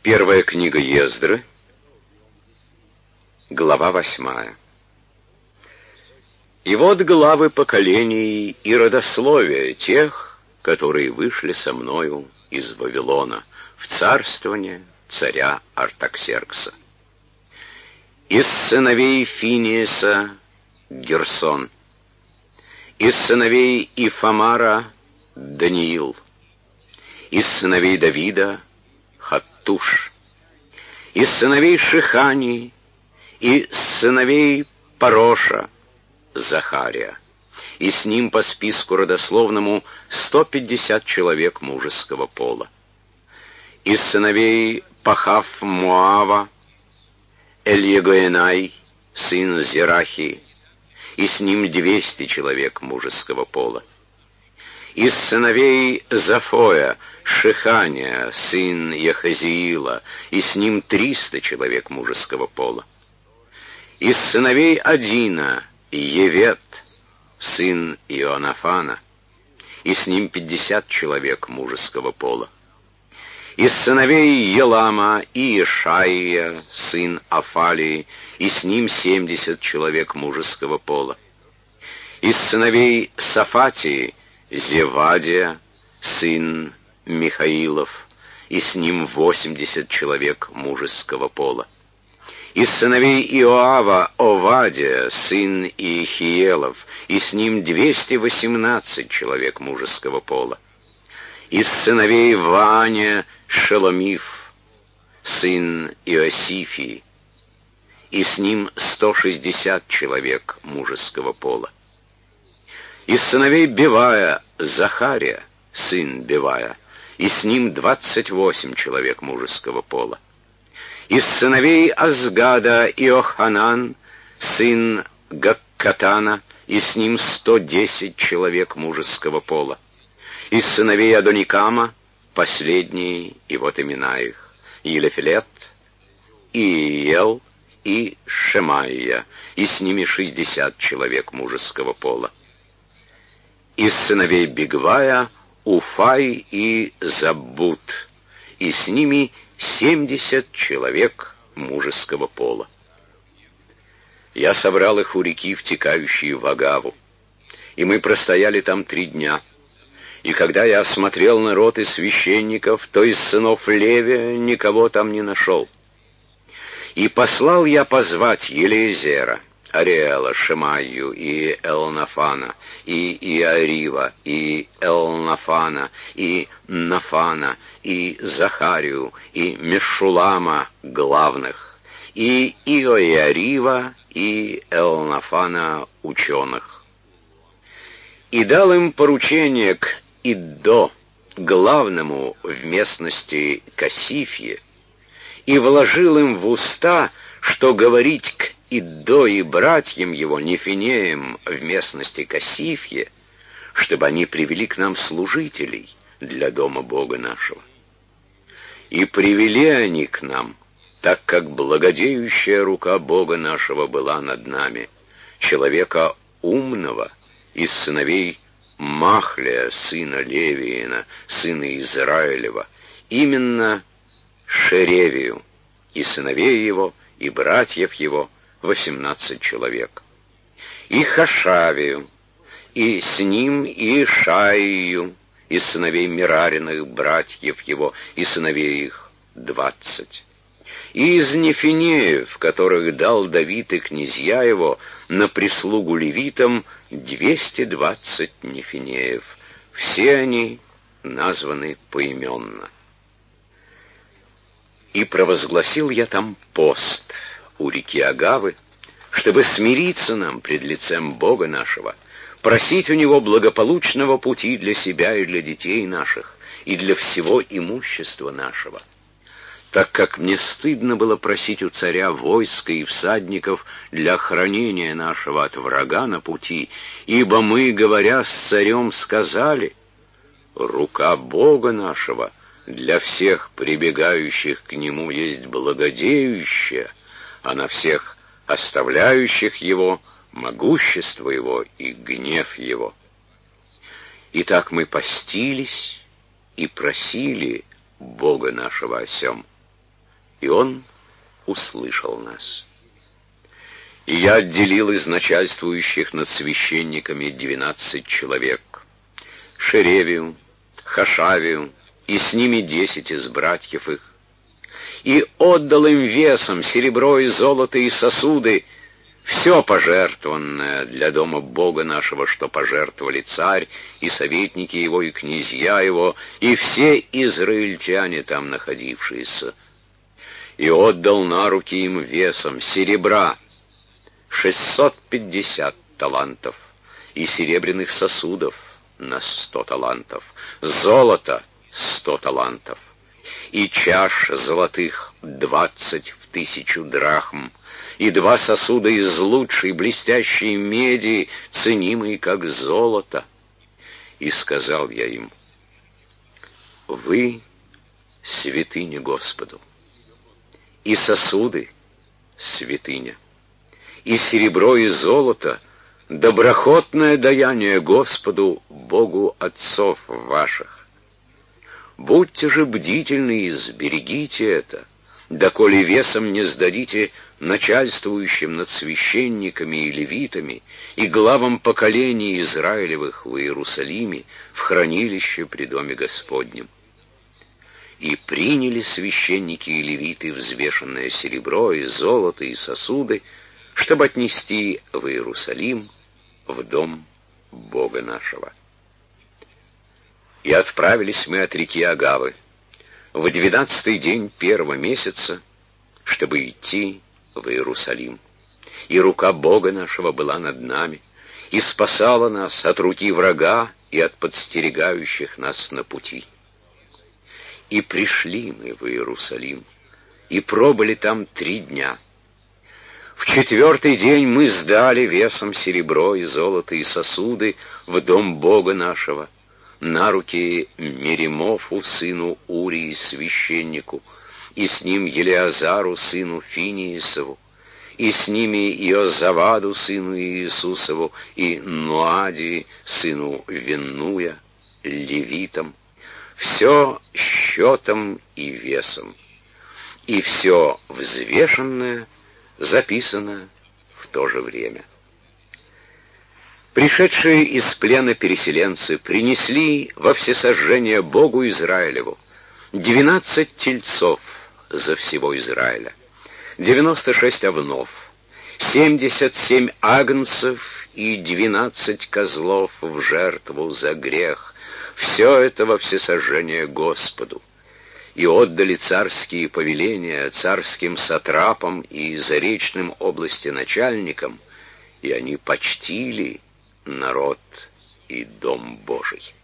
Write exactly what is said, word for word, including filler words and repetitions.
Первая книга Ездры, глава восьмая. И вот главы поколений и родословия тех, которые вышли со мною из Вавилона в царствование царя Артаксеркса. Из сыновей Финиеса Герсон, из сыновей Ифамара Даниил, из сыновей Давида Хаттуш, из сыновей Шихани и сыновей Пароша Захария, и с ним по списку родословному сто пятьдесят человек мужеского пола. Из сыновей Пахав-Моава Эльегоенай, сын Зерахи, и с ним двести человек мужеского пола. Из сыновей Зафоя Шихания, сын Яхазиила, и с ним триста человек мужеского пола. Из сыновей Адина Евет, сын Ионафана, и с ним пятьдесят человек мужеского пола. Из сыновей Елама Иешаия, сын Афалии, и с ним семьдесят человек мужеского пола. Из сыновей Сафатии Зевадия, сын Михаилов, и с ним восемьдесят человек мужеского пола. Из сыновей Иоава Овадия, сын Иехиелов, и с ним двести восемнадцать человек мужеского пола. Из сыновей Вааня Шеломиф, сын Иосифии, и с ним сто шестьдесят человек мужеского пола. Из сыновей Бевая Захария, сын Бевая, и с ним двадцать восемь человек мужеского пола. Из сыновей Азгада Иоханан, сын Гаккатана, и с ним сто десять человек мужеского пола. Из сыновей Адоникама последние, и вот имена их: Елефилет, Иел и Шемаия, и с ними шестьдесят человек мужеского пола. Из сыновей Бигвая Уфай и Заббут, и с ними семьдесят человек мужеского пола. Я собрал их у реки, втекающей в Агаву, и мы простояли там три дня. И когда я осмотрел народ из священников, то из сынов Левия никого там не нашел. И послал я позвать Елеезера, Ариэла, Шемаю и Элнафана, и Иарива, и Элнафана, и Нафана, и Захарию, и Мешулама главных, и Иоиарива, и Элнафана ученых. И дал им поручение к Иддо, главному в местности Касифье, и вложил им в уста, что говорить к Иддо и братьям его, Нефинеям, в местности Касифье, чтобы они привели к нам служителей для дома Бога нашего. И привели они к нам, так как благодеющая рука Бога нашего была над нами, человека умного из сыновей Махлия, сына Левиина, сына Израилева, именно Шеревию, и сыновей его, и братьев его, восемнадцать человек, и Хашавию, и с ним и Шаию, и сыновей Мерариных, братьев его, и сыновей их двадцать, и из Нефинеев, которых дал Давид и князья его на прислугу левитам, двести двадцать Нефинеев. Все они названы поименно. И провозгласил я там пост у реки Агавы, чтобы смириться нам пред лицем Бога нашего, просить у Него благополучного пути для себя и для детей наших, и для всего имущества нашего. Так как мне стыдно было просить у царя войска и всадников для хранения нашего от врага на пути, ибо мы, говоря с царем, сказали: рука Бога нашего для всех прибегающих к Нему есть благодеющая, а на всех оставляющих Его могущество Его и гнев Его. Итак, мы постились и просили Бога нашего о сем. И он услышал нас. И я отделил из начальствующих над священниками двенадцать человек, Шеревию, Хашавию, и с ними десять из братьев их, и отдал им весом серебро и золото и сосуды, все пожертвованное для дома Бога нашего, что пожертвовали царь и советники его, и князья его, и все израильтяне там находившиеся. И отдал на руки им весом серебра шестьсот пятьдесят талантов, и серебряных сосудов на сто талантов, золото сто талантов, и чаш золотых двадцать в тысячу драхм, и два сосуда из лучшей блестящей меди, ценимой как золото. И сказал я им: вы святыня Господу, и сосуды святыня, и серебро и золото — доброхотное даяние Господу, Богу отцов ваших. Будьте же бдительны и сберегите это, доколе весом не сдадите начальствующим над священниками и левитами и главам поколений Израилевых в Иерусалиме в хранилище при доме Господнем. И приняли священники и левиты взвешенное серебро и золото и сосуды, чтобы отнести в Иерусалим, в дом Бога нашего. И отправились мы от реки Агавы в двенадцатый день первого месяца, чтобы идти в Иерусалим. И рука Бога нашего была над нами, и спасала нас от руки врага и от подстерегающих нас на пути. И пришли мы в Иерусалим, и пробыли там три дня. В четвертый день мы сдали весом серебро и золото и сосуды в дом Бога нашего, на руки Меримофу, сыну Урии, священнику, и с ним Елеазару, сыну Финиесову, и с ними Иозаваду, сыну Иисусову, и Нуади, сыну Веннуя, левитам, все счетом и весом, и все взвешенное записано в то же время. Пришедшие из плена переселенцы принесли во всесожжение Богу Израилеву двенадцать тельцов за всего Израиля, девяносто шесть овнов, семьдесят семь агнцев и двенадцать козлов в жертву за грех. Все это во всесожжение Господу. И отдали царские повеления царским сатрапам и заречным области начальникам, и они почтили народ и дом Божий.